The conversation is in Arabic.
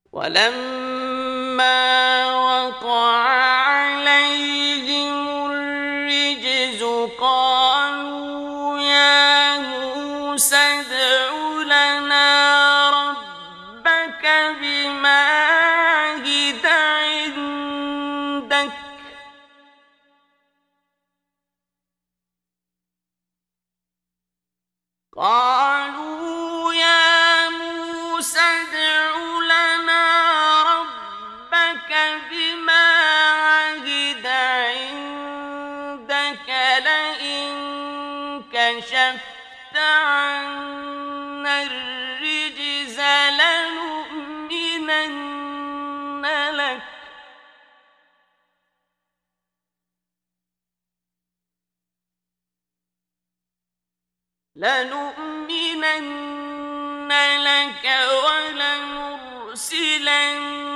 ولما وقع عليهم الرجز قالوا يا موسى ادع لنا ربك بما عهد عندك قالوا يا موسى ادع لنا ربك بما عهد عندك لئن كشفت عنا الرجز لنؤمنن لك ولنرسلن